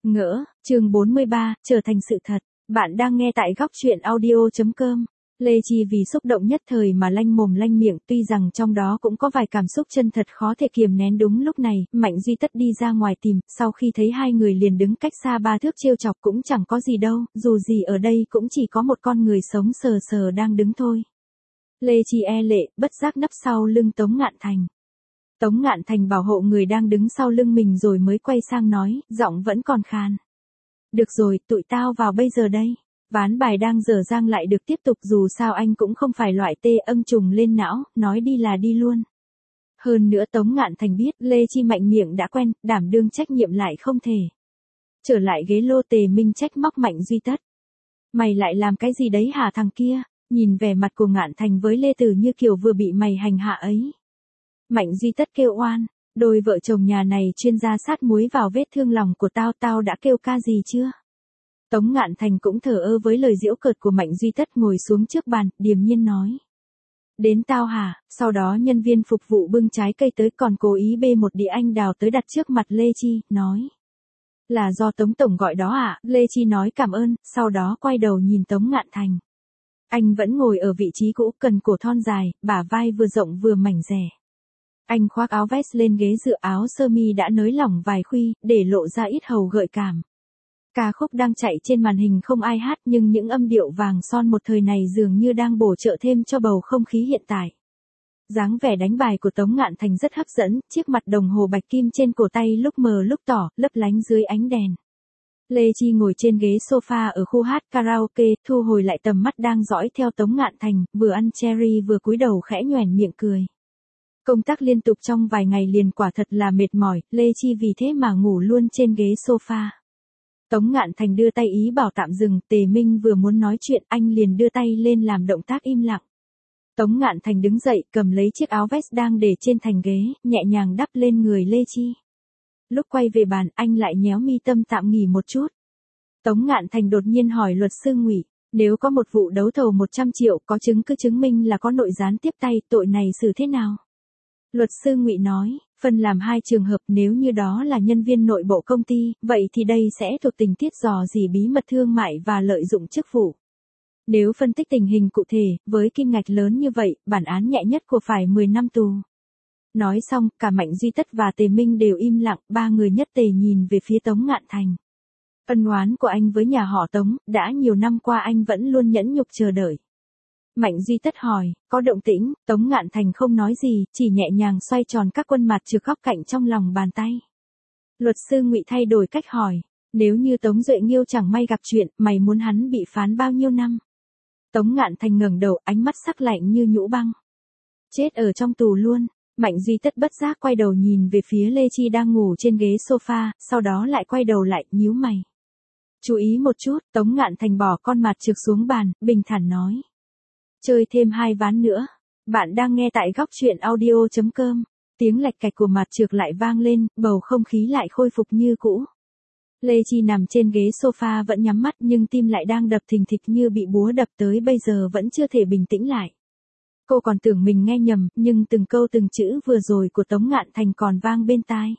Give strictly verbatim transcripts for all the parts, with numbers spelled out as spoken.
Ngỡ, chương bốn mươi ba, trở thành sự thật. Bạn đang nghe tại góc truyện audio chấm com. Lê Chi vì xúc động nhất thời mà lanh mồm lanh miệng, tuy rằng trong đó cũng có vài cảm xúc chân thật khó thể kiềm nén. Đúng lúc này, Mạnh Duy Tất đi ra ngoài tìm, sau khi thấy hai người liền đứng cách xa ba thước trêu chọc cũng chẳng có gì đâu, dù gì ở đây cũng chỉ có một con người sống sờ sờ đang đứng thôi. Lê Chi e lệ, bất giác nấp sau lưng Tống Ngạn Thành. Tống Ngạn Thành bảo hộ người đang đứng sau lưng mình rồi mới quay sang nói, giọng vẫn còn khàn. Được rồi, tụi tao vào bây giờ đây. Ván bài đang dở dang lại được tiếp tục, dù sao anh cũng không phải loại tê âm trùng lên não, nói đi là đi luôn. Hơn nữa Tống Ngạn Thành biết Lê Chi mạnh miệng đã quen, đảm đương trách nhiệm lại không thể. Trở lại ghế lô, Tề Minh trách móc Mạnh Duy Tất. Mày lại làm cái gì đấy hả thằng kia? Nhìn vẻ mặt của Ngạn Thành với Lê Tử như kiểu vừa bị mày hành hạ ấy. Mạnh Duy Tất kêu oan, đôi vợ chồng nhà này chuyên gia sát muối vào vết thương lòng của tao, tao đã kêu ca gì chưa? Tống Ngạn Thành cũng thờ ơ với lời giễu cợt của Mạnh Duy Tất, ngồi xuống trước bàn, điềm nhiên nói. Đến tao hả? Sau đó nhân viên phục vụ bưng trái cây tới, còn cố ý bê một đĩa anh đào tới đặt trước mặt Lê Chi, nói. Là do Tống Tổng gọi đó ạ? À? Lê Chi nói cảm ơn, sau đó quay đầu nhìn Tống Ngạn Thành. Anh vẫn ngồi ở vị trí cũ, cần cổ thon dài, bả vai vừa rộng vừa mảnh dẻ. Anh khoác áo vest lên ghế dựa, áo sơ mi đã nới lỏng vài khuy, để lộ ra ít hầu gợi cảm. Ca khúc đang chạy trên màn hình không ai hát, nhưng những âm điệu vàng son một thời này dường như đang bổ trợ thêm cho bầu không khí hiện tại. Dáng vẻ đánh bài của Tống Ngạn Thành rất hấp dẫn, chiếc mặt đồng hồ bạch kim trên cổ tay lúc mờ lúc tỏ, lấp lánh dưới ánh đèn. Lê Chi ngồi trên ghế sofa ở khu hát karaoke, thu hồi lại tầm mắt đang dõi theo Tống Ngạn Thành, vừa ăn cherry vừa cúi đầu khẽ nhoẻn miệng cười. Công tác liên tục trong vài ngày liền quả thật là mệt mỏi, Lê Chi vì thế mà ngủ luôn trên ghế sofa. Tống Ngạn Thành đưa tay ý bảo tạm dừng, Tề Minh vừa muốn nói chuyện, anh liền đưa tay lên làm động tác im lặng. Tống Ngạn Thành đứng dậy, cầm lấy chiếc áo vest đang để trên thành ghế, nhẹ nhàng đắp lên người Lê Chi. Lúc quay về bàn, anh lại nhéo mi tâm tạm nghỉ một chút. Tống Ngạn Thành đột nhiên hỏi luật sư Ngụy, nếu có một vụ đấu thầu một trăm triệu, có chứng cứ chứng minh là có nội gián tiếp tay, tội này xử thế nào? Luật sư Ngụy nói, phân làm hai trường hợp, nếu như đó là nhân viên nội bộ công ty, vậy thì đây sẽ thuộc tình tiết dò dỉ bí mật thương mại và lợi dụng chức vụ. Nếu phân tích tình hình cụ thể, với kim ngạch lớn như vậy, bản án nhẹ nhất của phải mười năm tù. Nói xong, cả Mạnh Duy Tất và Tề Minh đều im lặng, ba người nhất tề nhìn về phía Tống Ngạn Thành. Ân oán của anh với nhà họ Tống, đã nhiều năm qua anh vẫn luôn nhẫn nhục chờ đợi. Mạnh Duy Tất hỏi, có động tĩnh? Tống Ngạn Thành không nói gì, chỉ nhẹ nhàng xoay tròn các quân mặt trược góc cạnh trong lòng bàn tay. Luật sư Ngụy thay đổi cách hỏi, nếu như Tống Duệ Nghiêu chẳng may gặp chuyện, mày muốn hắn bị phán bao nhiêu năm? Tống Ngạn Thành ngẩng đầu, ánh mắt sắc lạnh như nhũ băng. Chết ở trong tù luôn. Mạnh Duy Tất bất giác quay đầu nhìn về phía Lê Chi đang ngủ trên ghế sofa, sau đó lại quay đầu lại, nhíu mày. Chú ý một chút, Tống Ngạn Thành bỏ con mặt trược xuống bàn, bình thản nói. Chơi thêm hai ván nữa. Bạn đang nghe tại góc truyện audio chấm com. Tiếng lạch cạch của mặt trược lại vang lên, bầu không khí lại khôi phục như cũ. Lê Chi nằm trên ghế sofa vẫn nhắm mắt, nhưng tim lại đang đập thình thịch như bị búa đập tới bây giờ vẫn chưa thể bình tĩnh lại. Cô còn tưởng mình nghe nhầm, nhưng từng câu từng chữ vừa rồi của Tống Ngạn Thành còn vang bên tai.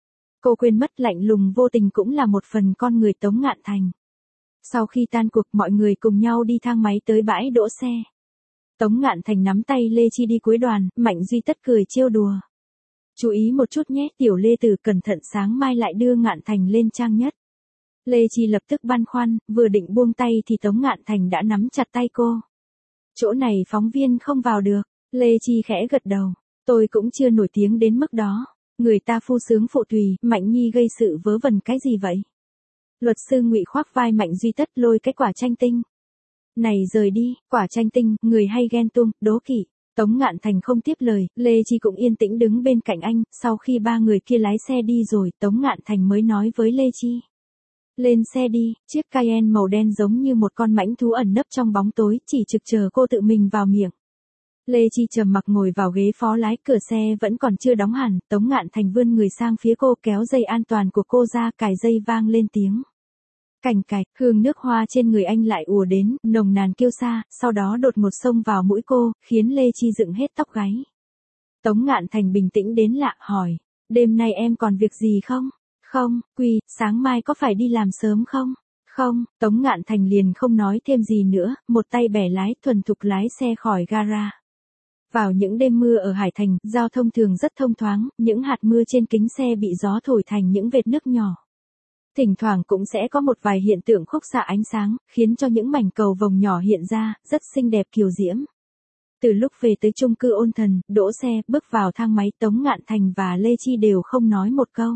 Cô quên mất lạnh lùng vô tình cũng là một phần con người Tống Ngạn Thành. Sau khi tan cuộc, mọi người cùng nhau đi thang máy tới bãi đỗ xe. Tống Ngạn Thành nắm tay Lê Chi đi cuối đoàn, Mạnh Duy Tất cười trêu đùa. Chú ý một chút nhé, tiểu Lê Tử, cẩn thận sáng mai lại đưa Ngạn Thành lên trang nhất. Lê Chi lập tức băn khoăn, vừa định buông tay thì Tống Ngạn Thành đã nắm chặt tay cô. Chỗ này phóng viên không vào được. Lê Chi khẽ gật đầu. Tôi cũng chưa nổi tiếng đến mức đó. Người ta phu sướng phụ tùy, Mạnh Nhi gây sự vớ vẩn cái gì vậy? Luật sư Ngụy khoác vai Mạnh Duy Tất lôi cái quả chanh tinh. Này rời đi, quả chanh tinh, người hay ghen tuông, đố kỵ. Tống Ngạn Thành không tiếp lời, Lê Chi cũng yên tĩnh đứng bên cạnh anh, sau khi ba người kia lái xe đi rồi, Tống Ngạn Thành mới nói với Lê Chi. Lên xe đi, chiếc Cayenne màu đen giống như một con mãnh thú ẩn nấp trong bóng tối, chỉ trực chờ cô tự mình vào miệng. Lê Chi trầm mặc ngồi vào ghế phó lái, cửa xe vẫn còn chưa đóng hẳn, Tống Ngạn Thành vươn người sang phía cô, kéo dây an toàn của cô ra, cài dây vang lên tiếng. Cành cạch, hương nước hoa trên người anh lại ùa đến, nồng nàn kiêu sa, sau đó đột ngột xông vào mũi cô, khiến Lê Chi dựng hết tóc gáy. Tống Ngạn Thành bình tĩnh đến lạ, hỏi, đêm nay em còn việc gì không? Không, Quy, sáng mai có phải đi làm sớm không? Không, Tống Ngạn Thành liền không nói thêm gì nữa, một tay bẻ lái thuần thục lái xe khỏi gara. Vào những đêm mưa ở Hải Thành, giao thông thường rất thông thoáng, những hạt mưa trên kính xe bị gió thổi thành những vệt nước nhỏ. Thỉnh thoảng cũng sẽ có một vài hiện tượng khúc xạ ánh sáng, khiến cho những mảnh cầu vồng nhỏ hiện ra, rất xinh đẹp kiều diễm. Từ lúc về tới chung cư Ôn Thần, đỗ xe, bước vào thang máy, Tống Ngạn Thành và Lê Chi đều không nói một câu.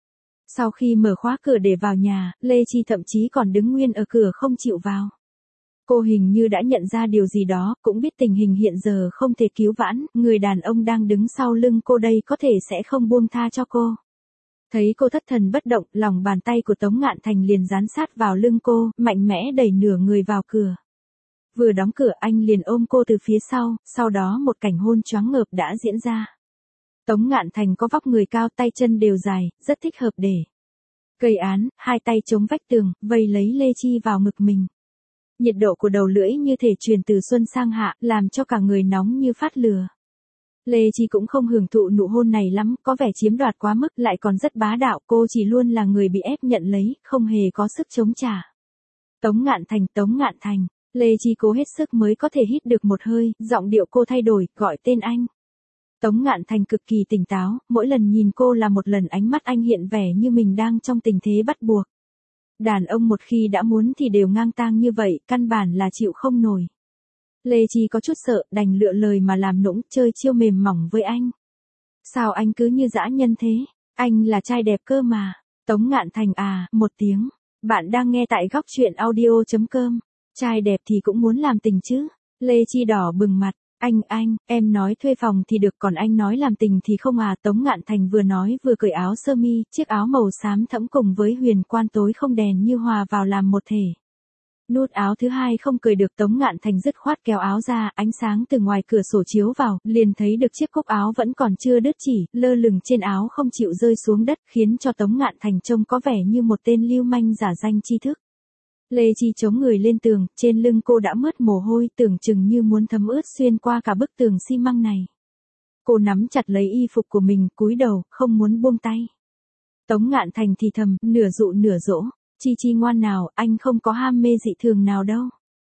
Sau khi mở khóa cửa để vào nhà, Lê Chi thậm chí còn đứng nguyên ở cửa không chịu vào. Cô hình như đã nhận ra điều gì đó, cũng biết tình hình hiện giờ không thể cứu vãn, người đàn ông đang đứng sau lưng cô đây có thể sẽ không buông tha cho cô. Thấy cô thất thần bất động, lòng bàn tay của Tống Ngạn Thành liền dán sát vào lưng cô, mạnh mẽ đẩy nửa người vào cửa. Vừa đóng cửa anh liền ôm cô từ phía sau, sau đó một cảnh hôn choáng ngợp đã diễn ra. Tống Ngạn Thành có vóc người cao, tay chân đều dài, rất thích hợp để gây án, hai tay chống vách tường, vây lấy Lê Chi vào ngực mình. Nhiệt độ của đầu lưỡi như thể truyền từ xuân sang hạ, làm cho cả người nóng như phát lửa. Lê Chi cũng không hưởng thụ nụ hôn này lắm, có vẻ chiếm đoạt quá mức, lại còn rất bá đạo, cô chỉ luôn là người bị ép nhận lấy, không hề có sức chống trả. Tống Ngạn Thành, Tống Ngạn Thành, Lê Chi cố hết sức mới có thể hít được một hơi, giọng điệu cô thay đổi, gọi tên anh. Tống Ngạn Thành cực kỳ tỉnh táo, mỗi lần nhìn cô là một lần ánh mắt anh hiện vẻ như mình đang trong tình thế bắt buộc. Đàn ông một khi đã muốn thì đều ngang tang như vậy, căn bản là chịu không nổi. Lê Chi có chút sợ, đành lựa lời mà làm nũng, chơi chiêu mềm mỏng với anh. Sao anh cứ như dã nhân thế? Anh là trai đẹp cơ mà. Tống Ngạn Thành à, một tiếng. Bạn đang nghe tại góc truyện audio chấm com. Trai đẹp thì cũng muốn làm tình chứ. Lê Chi đỏ bừng mặt. Anh, anh, em nói thuê phòng thì được, còn anh nói làm tình thì không à. Tống Ngạn Thành vừa nói vừa cởi áo sơ mi, chiếc áo màu xám thẫm cùng với huyền quan tối không đèn như hòa vào làm một thể. Nút áo thứ hai không cởi được, Tống Ngạn Thành dứt khoát kéo áo ra, ánh sáng từ ngoài cửa sổ chiếu vào, liền thấy được chiếc cúc áo vẫn còn chưa đứt chỉ, lơ lửng trên áo không chịu rơi xuống đất, khiến cho Tống Ngạn Thành trông có vẻ như một tên lưu manh giả danh tri thức. Lê Chi chống người lên tường, trên lưng cô đã mướt mồ hôi, tưởng chừng như muốn thấm ướt xuyên qua cả bức tường xi măng này. Cô nắm chặt lấy y phục của mình, cúi đầu, không muốn buông tay. Tống Ngạn Thành thì thầm, nửa dụ nửa dỗ. Chi Chi ngoan nào, anh không có ham mê dị thường nào đâu.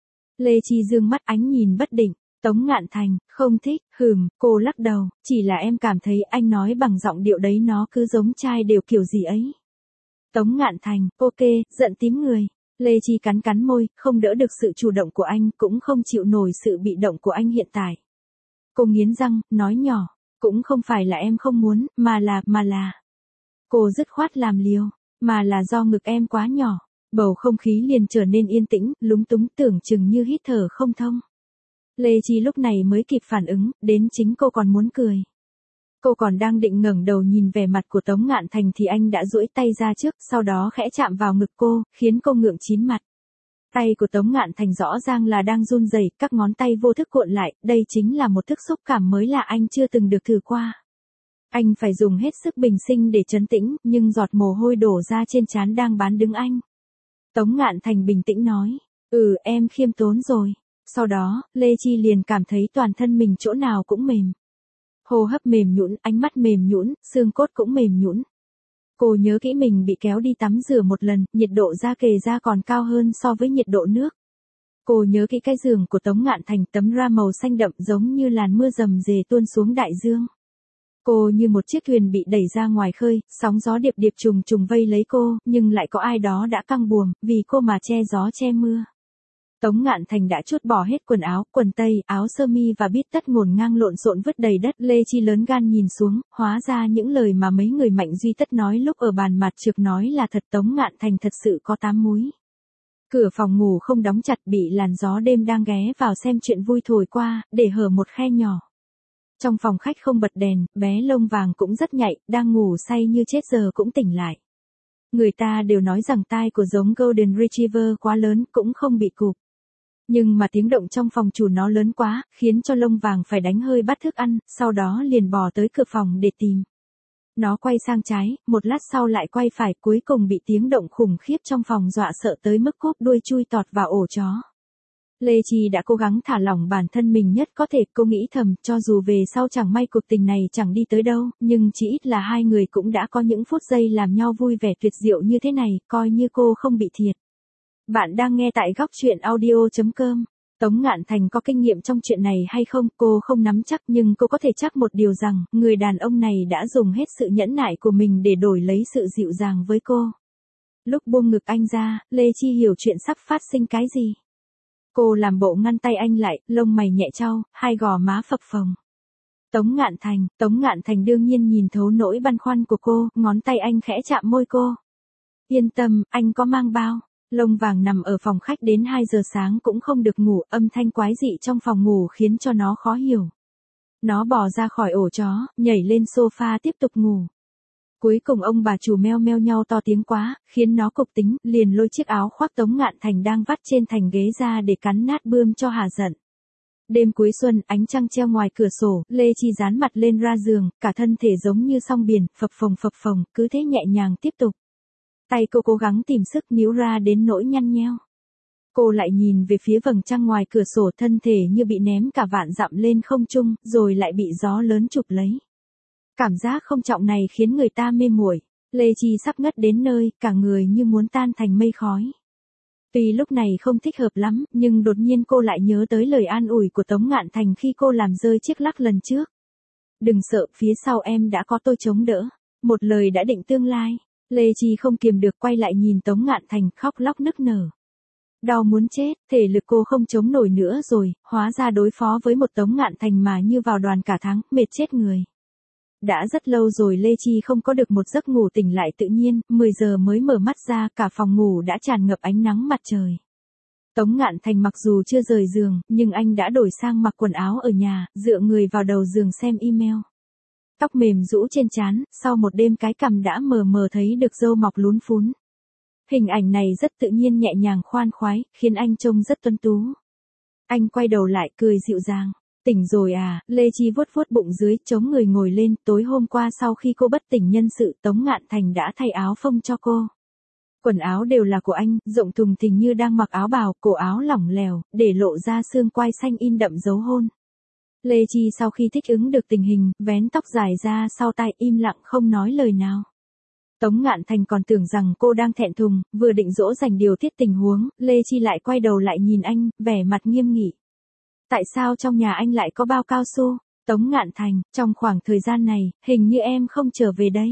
Lê Chi dương mắt ánh nhìn bất định. Tống Ngạn Thành, không thích, hừm, cô lắc đầu, chỉ là em cảm thấy anh nói bằng giọng điệu đấy nó cứ giống trai đều kiểu gì ấy. Tống Ngạn Thành, ok, giận tím người. Lê Chi cắn cắn môi, không đỡ được sự chủ động của anh, cũng không chịu nổi sự bị động của anh hiện tại. Cô nghiến răng, nói nhỏ, cũng không phải là em không muốn, mà là, mà là. Cô dứt khoát làm liều. Mà là do ngực em quá nhỏ. Bầu không khí liền trở nên yên tĩnh, lúng túng, tưởng chừng như hít thở không thông. Lê Chi lúc này mới kịp phản ứng, đến chính cô còn muốn cười. Cô còn đang định ngẩng đầu nhìn vẻ mặt của Tống Ngạn Thành thì anh đã duỗi tay ra trước, sau đó khẽ chạm vào ngực cô, khiến cô ngượng chín mặt. Tay của Tống Ngạn Thành rõ ràng là đang run rẩy, các ngón tay vô thức cuộn lại, đây chính là một thức xúc cảm mới lạ anh chưa từng được thử qua. Anh phải dùng hết sức bình sinh để trấn tĩnh, nhưng giọt mồ hôi đổ ra trên trán đang bán đứng anh. Tống Ngạn Thành bình tĩnh nói, ừ em khiêm tốn rồi. Sau đó, Lê Chi liền cảm thấy toàn thân mình chỗ nào cũng mềm. Hô hấp mềm nhũn, ánh mắt mềm nhũn, xương cốt cũng mềm nhũn. Cô nhớ kỹ mình bị kéo đi tắm rửa một lần, nhiệt độ da kề da còn cao hơn so với nhiệt độ nước. Cô nhớ kỹ cái giường của Tống Ngạn Thành, tấm ra màu xanh đậm giống như làn mưa rầm rề tuôn xuống đại dương. Cô như một chiếc thuyền bị đẩy ra ngoài khơi, sóng gió điệp điệp trùng trùng vây lấy cô, nhưng lại có ai đó đã căng buồm, vì cô mà che gió che mưa. Tống Ngạn Thành đã trút bỏ hết quần áo, quần tây, áo sơ mi và bít tất ngổn ngang lộn xộn vứt đầy đất. Lê Chi lớn gan nhìn xuống, hóa ra những lời mà mấy người Mạnh Duy Tất nói lúc ở bàn mặt trược nói là thật. Tống Ngạn Thành thật sự có tám múi. Cửa phòng ngủ không đóng chặt, bị làn gió đêm đang ghé vào xem chuyện vui thổi qua, để hở một khe nhỏ. Trong phòng khách không bật đèn, bé lông vàng cũng rất nhạy, đang ngủ say như chết giờ cũng tỉnh lại. Người ta đều nói rằng tai của giống Golden Retriever quá lớn, cũng không bị cụp. Nhưng mà tiếng động trong phòng chủ nó lớn quá, khiến cho lông vàng phải đánh hơi bát thức ăn, sau đó liền bò tới cửa phòng để tìm. Nó quay sang trái, một lát sau lại quay phải, cuối cùng bị tiếng động khủng khiếp trong phòng dọa sợ tới mức cúp đuôi chui tọt vào ổ chó. Lê Chi đã cố gắng thả lỏng bản thân mình nhất có thể, cô nghĩ thầm, cho dù về sau chẳng may cuộc tình này chẳng đi tới đâu, nhưng chỉ ít là hai người cũng đã có những phút giây làm nhau vui vẻ tuyệt diệu như thế này, coi như cô không bị thiệt. Bạn đang nghe tại góc truyện audio chấm com. Tống Ngạn Thành có kinh nghiệm trong chuyện này hay không, cô không nắm chắc, nhưng cô có thể chắc một điều rằng, người đàn ông này đã dùng hết sự nhẫn nại của mình để đổi lấy sự dịu dàng với cô. Lúc buông ngực anh ra, Lê Chi hiểu chuyện sắp phát sinh cái gì. Cô làm bộ ngăn tay anh lại, lông mày nhẹ chau, hai gò má phập phồng. Tống Ngạn Thành, Tống Ngạn Thành đương nhiên nhìn thấu nỗi băn khoăn của cô, ngón tay anh khẽ chạm môi cô. Yên tâm, anh có mang bao. Lông Vàng nằm ở phòng khách đến hai giờ sáng cũng không được ngủ, âm thanh quái dị trong phòng ngủ khiến cho nó khó hiểu. Nó bò ra khỏi ổ chó, nhảy lên sofa tiếp tục ngủ. Cuối cùng ông bà chủ meo meo nhau to tiếng quá, khiến nó cục tính, liền lôi chiếc áo khoác Tống Ngạn Thành đang vắt trên thành ghế ra để cắn nát bươm cho hả giận. Đêm cuối xuân, ánh trăng treo ngoài cửa sổ, Lê Chi dán mặt lên ra giường, cả thân thể giống như song biển, phập phồng phập phồng, cứ thế nhẹ nhàng tiếp tục. Tay cô cố gắng tìm sức níu ra đến nỗi nhăn nheo. Cô lại nhìn về phía vầng trăng ngoài cửa sổ, thân thể như bị ném cả vạn dặm lên không trung, rồi lại bị gió lớn chụp lấy. Cảm giác không trọng này khiến người ta mê muội. Lê Chi sắp ngất đến nơi, cả người như muốn tan thành mây khói. Tuy lúc này không thích hợp lắm, nhưng đột nhiên cô lại nhớ tới lời an ủi của Tống Ngạn Thành khi cô làm rơi chiếc lắc lần trước. Đừng sợ, phía sau em đã có tôi chống đỡ. Một lời đã định tương lai. Lê Chi không kiềm được quay lại nhìn Tống Ngạn Thành, khóc lóc nức nở. Đau muốn chết, thể lực cô không chống nổi nữa rồi, hóa ra đối phó với một Tống Ngạn Thành mà như vào đoàn cả tháng, mệt chết người. Đã rất lâu rồi Lê Chi không có được một giấc ngủ tỉnh lại tự nhiên, mười giờ mới mở mắt ra, cả phòng ngủ đã tràn ngập ánh nắng mặt trời. Tống Ngạn Thành mặc dù chưa rời giường, nhưng anh đã đổi sang mặc quần áo ở nhà, dựa người vào đầu giường xem email. Tóc mềm rũ trên trán, sau một đêm cái cằm đã mờ mờ thấy được râu mọc lún phún. Hình ảnh này rất tự nhiên, nhẹ nhàng khoan khoái, khiến anh trông rất tuấn tú. Anh quay đầu lại cười dịu dàng. Tỉnh rồi à, Lê Chi vuốt vuốt bụng dưới, chống người ngồi lên, tối hôm qua sau khi cô bất tỉnh nhân sự, Tống Ngạn Thành đã thay áo phông cho cô. Quần áo đều là của anh, rộng thùng thình như đang mặc áo bào, cổ áo lỏng lẻo, để lộ ra xương quai xanh in đậm dấu hôn. Lê Chi sau khi thích ứng được tình hình, vén tóc dài ra sau tai, im lặng không nói lời nào. Tống Ngạn Thành còn tưởng rằng cô đang thẹn thùng, vừa định dỗ dành điều tiết tình huống, Lê Chi lại quay đầu lại nhìn anh, vẻ mặt nghiêm nghị. Tại sao trong nhà anh lại có bao cao su? Tống Ngạn Thành, trong khoảng thời gian này, hình như em không trở về đây.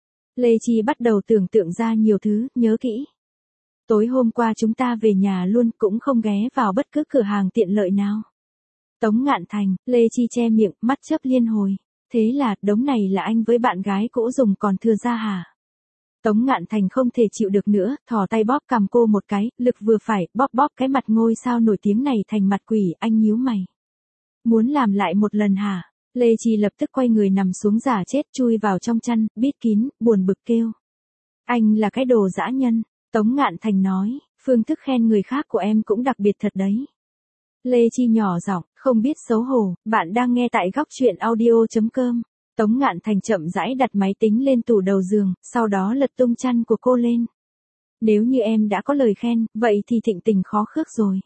Lê Chi bắt đầu tưởng tượng ra nhiều thứ, nhớ kỹ. Tối hôm qua chúng ta về nhà luôn, cũng không ghé vào bất cứ cửa hàng tiện lợi nào. Tống Ngạn Thành, Lê Chi che miệng, mắt chớp liên hồi. Thế là, đống này là anh với bạn gái cũ dùng còn thừa ra hả? Tống Ngạn Thành không thể chịu được nữa, thò tay bóp cằm cô một cái, lực vừa phải, bóp bóp cái mặt ngôi sao nổi tiếng này thành mặt quỷ, anh nhíu mày. Muốn làm lại một lần hả? Lê Chi lập tức quay người nằm xuống giả chết, chui vào trong chăn, bít kín, buồn bực kêu. Anh là cái đồ dã nhân. Tống Ngạn Thành nói, phương thức khen người khác của em cũng đặc biệt thật đấy. Lê Chi nhỏ giọng, không biết xấu hổ, bạn đang nghe tại góc truyện audio chấm com. Tống Ngạn Thành chậm rãi đặt máy tính lên tủ đầu giường, sau đó lật tung chăn của cô lên. Nếu như em đã có lời khen, vậy thì thịnh tình khó khước rồi.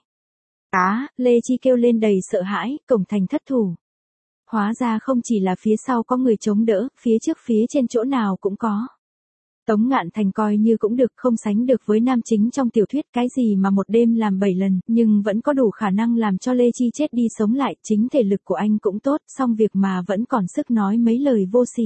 Á, Lê Chi kêu lên đầy sợ hãi, cổng thành thất thủ. Hóa ra không chỉ là phía sau có người chống đỡ, phía trước phía trên chỗ nào cũng có. Tống Ngạn Thành coi như cũng được, không sánh được với nam chính trong tiểu thuyết, cái gì mà một đêm làm bảy lần, nhưng vẫn có đủ khả năng làm cho Lê Chi chết đi sống lại, chính thể lực của anh cũng tốt, xong việc mà vẫn còn sức nói mấy lời vô sỉ.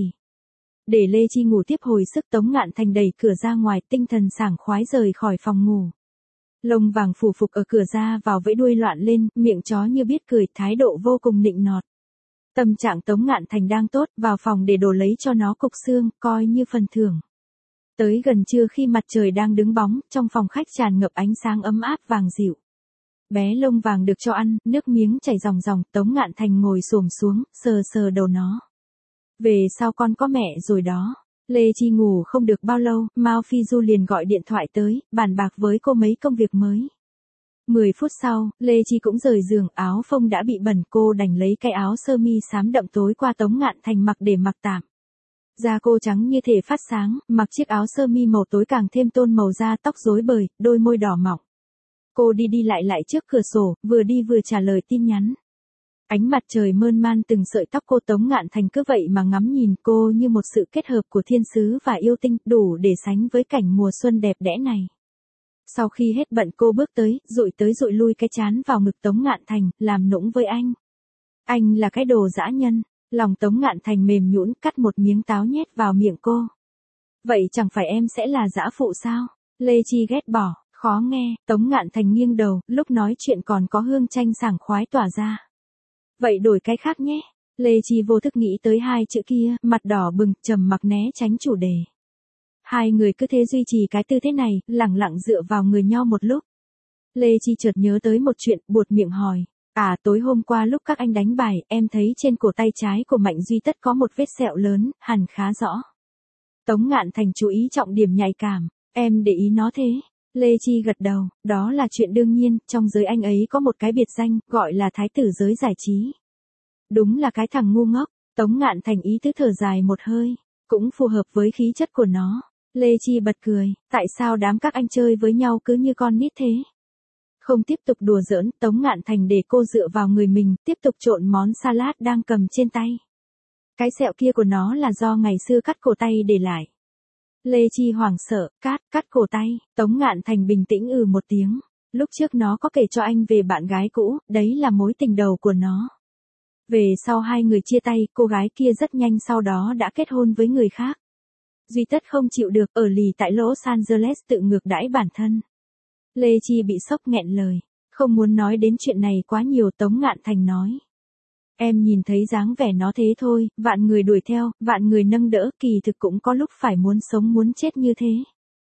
Để Lê Chi ngủ tiếp hồi sức, Tống Ngạn Thành đẩy cửa ra ngoài, tinh thần sảng khoái rời khỏi phòng ngủ. Lông Vàng phủ phục ở cửa ra vào vẫy đuôi loạn lên, miệng chó như biết cười, thái độ vô cùng nịnh nọt. Tâm trạng Tống Ngạn Thành đang tốt, vào phòng để đổ lấy cho nó cục xương, coi như phần thưởng. Tới gần trưa khi mặt trời đang đứng bóng, trong phòng khách tràn ngập ánh sáng ấm áp vàng dịu. Bé Lông Vàng được cho ăn, nước miếng chảy ròng ròng, Tống Ngạn Thành ngồi xổm xuống, sờ sờ đầu nó. Về sau con có mẹ rồi đó. Lê Chi ngủ không được bao lâu, Mao Phi Du liền gọi điện thoại tới, bàn bạc với cô mấy công việc mới. Mười phút sau, Lê Chi cũng rời giường, áo phông đã bị bẩn, cô đành lấy cái áo sơ mi xám đậm tối qua Tống Ngạn Thành mặc để mặc tạm. Da cô trắng như thể phát sáng, mặc chiếc áo sơ mi màu tối càng thêm tôn màu da, tóc rối bời, đôi môi đỏ mọng. Cô đi đi lại lại trước cửa sổ, vừa đi vừa trả lời tin nhắn. Ánh mặt trời mơn man từng sợi tóc cô, Tống Ngạn Thành cứ vậy mà ngắm nhìn cô như một sự kết hợp của thiên sứ và yêu tinh, đủ để sánh với cảnh mùa xuân đẹp đẽ này. Sau khi hết bận cô bước tới, dụi tới dụi lui cái trán vào ngực Tống Ngạn Thành, làm nũng với anh. Anh là cái đồ dã nhân. Lòng Tống Ngạn Thành mềm nhũn, cắt một miếng táo nhét vào miệng cô. Vậy chẳng phải em sẽ là dã phụ sao? Lê Chi ghét bỏ, khó nghe. Tống Ngạn Thành nghiêng đầu, lúc nói chuyện còn có hương chanh sảng khoái tỏa ra. Vậy đổi cái khác nhé. Lê Chi vô thức nghĩ tới hai chữ kia, mặt đỏ bừng, trầm mặc né tránh chủ đề. Hai người cứ thế duy trì cái tư thế này, lẳng lặng dựa vào người nhau một lúc. Lê Chi chợt nhớ tới một chuyện, buột miệng hỏi. À, tối hôm qua lúc các anh đánh bài, em thấy trên cổ tay trái của Mạnh Duy Tất có một vết sẹo lớn, hẳn khá rõ. Tống Ngạn Thành chú ý trọng điểm nhạy cảm. Em để ý nó thế. Lê Chi gật đầu, đó là chuyện đương nhiên, trong giới anh ấy có một cái biệt danh, gọi là thái tử giới giải trí. Đúng là cái thằng ngu ngốc. Tống Ngạn Thành ý tứ thở dài một hơi, cũng phù hợp với khí chất của nó. Lê Chi bật cười, tại sao đám các anh chơi với nhau cứ như con nít thế? Không tiếp tục đùa giỡn, Tống Ngạn Thành để cô dựa vào người mình, tiếp tục trộn món salad đang cầm trên tay. Cái sẹo kia của nó là do ngày xưa cắt cổ tay để lại. Lê Chi hoảng sợ, cắt, cắt cổ tay. Tống Ngạn Thành bình tĩnh ừ một tiếng. Lúc trước nó có kể cho anh về bạn gái cũ, đấy là mối tình đầu của nó. Về sau hai người chia tay, cô gái kia rất nhanh sau đó đã kết hôn với người khác. Duy Tất không chịu được, ở lì tại Los Angeles tự ngược đãi bản thân. Lê Chi bị sốc nghẹn lời. Không muốn nói đến chuyện này quá nhiều, Tống Ngạn Thành nói. Em nhìn thấy dáng vẻ nó thế thôi, vạn người đuổi theo, vạn người nâng đỡ, kỳ thực cũng có lúc phải muốn sống muốn chết như thế.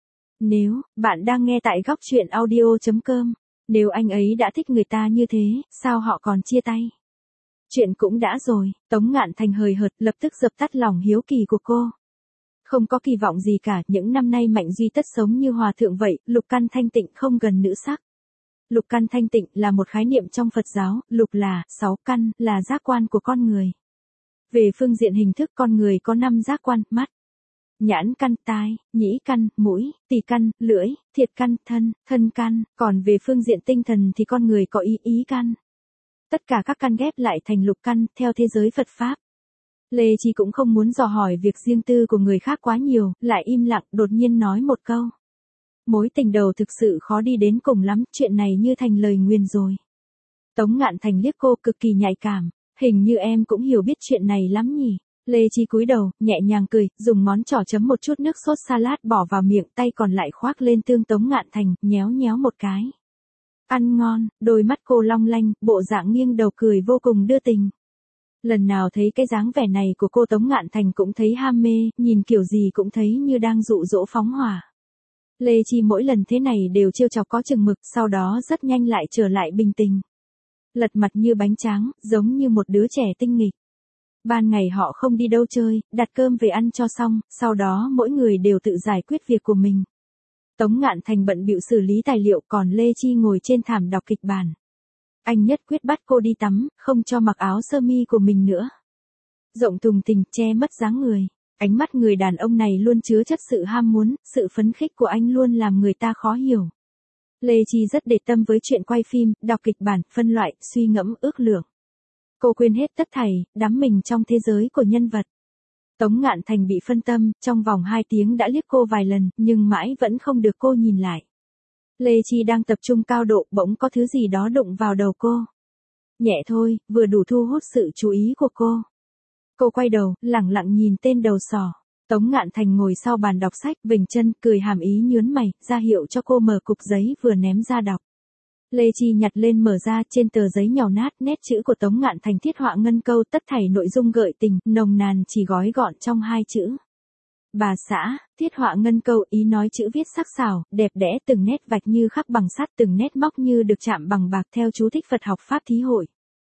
Nếu, bạn đang nghe tại góc truyện audio chấm com, nếu anh ấy đã thích người ta như thế, sao họ còn chia tay? Chuyện cũng đã rồi, Tống Ngạn Thành hời hợt, lập tức dập tắt lòng hiếu kỳ của cô. Không có kỳ vọng gì cả, những năm nay Mạnh Duy Tất sống như hòa thượng vậy, lục căn thanh tịnh không gần nữ sắc. Lục căn thanh tịnh là một khái niệm trong Phật giáo, lục là, sáu căn, là giác quan của con người. Về phương diện hình thức con người có năm giác quan, mắt, nhãn căn, tai, nhĩ căn, mũi, tỳ căn, lưỡi, thiệt căn, thân, thân căn, còn về phương diện tinh thần thì con người có ý, ý căn. Tất cả các căn ghép lại thành lục căn, theo thế giới Phật Pháp. Lê Chi cũng không muốn dò hỏi việc riêng tư của người khác quá nhiều, lại im lặng, đột nhiên nói một câu. Mối tình đầu thực sự khó đi đến cùng lắm, chuyện này như thành lời nguyền rồi. Tống Ngạn Thành liếc cô cực kỳ nhạy cảm, hình như em cũng hiểu biết chuyện này lắm nhỉ. Lê Chi cúi đầu, nhẹ nhàng cười, dùng ngón trỏ chấm một chút nước sốt salad bỏ vào miệng, tay còn lại khoác lên tương Tống Ngạn Thành, nhéo nhéo một cái. Ăn ngon, đôi mắt cô long lanh, bộ dạng nghiêng đầu cười vô cùng đưa tình. Lần nào thấy cái dáng vẻ này của cô Tống Ngạn Thành cũng thấy ham mê, nhìn kiểu gì cũng thấy như đang dụ dỗ phóng hỏa. Lê Chi mỗi lần thế này đều trêu chọc có chừng mực, sau đó rất nhanh lại trở lại bình tình. Lật mặt như bánh tráng, giống như một đứa trẻ tinh nghịch. Ban ngày họ không đi đâu chơi, đặt cơm về ăn cho xong, sau đó mỗi người đều tự giải quyết việc của mình. Tống Ngạn Thành bận bịu xử lý tài liệu, còn Lê Chi ngồi trên thảm đọc kịch bản. Anh nhất quyết bắt cô đi tắm, không cho mặc áo sơ mi của mình nữa. Rộng thùng thình, che mất dáng người. Ánh mắt người đàn ông này luôn chứa chất sự ham muốn, sự phấn khích của anh luôn làm người ta khó hiểu. Lê Chi rất để tâm với chuyện quay phim, đọc kịch bản, phân loại, suy ngẫm, ước lượng. Cô quên hết tất thảy, đắm mình trong thế giới của nhân vật. Tống Ngạn Thành bị phân tâm, trong vòng hai tiếng đã liếc cô vài lần, nhưng mãi vẫn không được cô nhìn lại. Lê Chi đang tập trung cao độ, bỗng có thứ gì đó đụng vào đầu cô. Nhẹ thôi, vừa đủ thu hút sự chú ý của cô. Cô quay đầu, lẳng lặng nhìn tên đầu sỏ. Tống Ngạn Thành ngồi sau bàn đọc sách, vểnh chân, cười hàm ý nhướn mày, ra hiệu cho cô mở cục giấy vừa ném ra đọc. Lê Chi nhặt lên mở ra, trên tờ giấy nhàu nát, nét chữ của Tống Ngạn Thành thiết họa ngân câu, tất thảy nội dung gợi tình, nồng nàn chỉ gói gọn trong hai chữ. Bà xã, thiết họa ngân câu, ý nói chữ viết sắc sảo, đẹp đẽ, từng nét vạch như khắc bằng sắt, từng nét móc như được chạm bằng bạc, theo chú thích Phật học Pháp thí hội.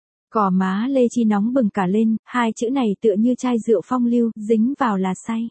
Cò má Lê Chi nóng bừng cả lên, hai chữ này tựa như chai rượu phong lưu, dính vào là say.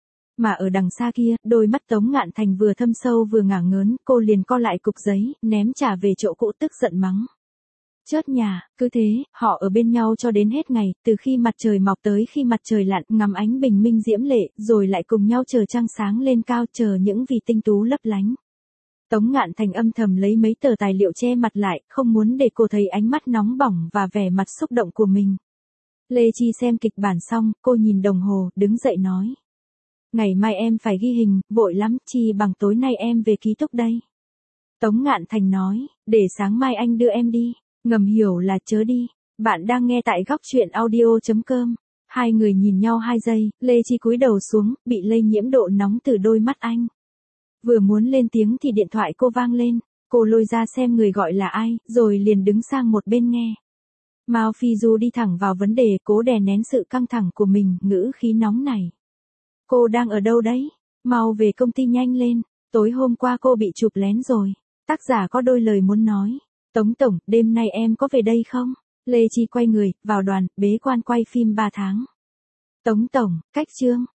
Mà ở đằng xa kia, đôi mắt Tống Ngạn Thành vừa thâm sâu vừa ngả ngớn, cô liền co lại cục giấy, ném trả về chỗ cũ, tức giận mắng. Chớt nhà, cứ thế, họ ở bên nhau cho đến hết ngày, từ khi mặt trời mọc tới khi mặt trời lặn, ngắm ánh bình minh diễm lệ, rồi lại cùng nhau chờ trăng sáng lên cao, chờ những vì tinh tú lấp lánh. Tống Ngạn Thành âm thầm lấy mấy tờ tài liệu che mặt lại, không muốn để cô thấy ánh mắt nóng bỏng và vẻ mặt xúc động của mình. Lê Chi xem kịch bản xong, cô nhìn đồng hồ, đứng dậy nói. Ngày mai em phải ghi hình, vội lắm, chi bằng tối nay em về ký túc đây. Tống Ngạn Thành nói, để sáng mai anh đưa em đi, ngầm hiểu là chớ đi. Bạn đang nghe tại góc truyện audio chấm com. Hai người nhìn nhau hai giây, Lê Chi cúi đầu xuống, bị lây nhiễm độ nóng từ đôi mắt anh. Vừa muốn lên tiếng thì điện thoại cô vang lên, cô lôi ra xem người gọi là ai, rồi liền đứng sang một bên nghe. Mao Phi Du đi thẳng vào vấn đề, cố đè nén sự căng thẳng của mình, ngữ khí nóng này. Cô đang ở đâu đấy? Mau về công ty nhanh lên, tối hôm qua cô bị chụp lén rồi. Tác giả có đôi lời muốn nói. Tống tổng, đêm nay em có về đây không? Lê Chi quay người, vào đoàn, bế quan quay phim ba tháng. Tống tổng, cách chương.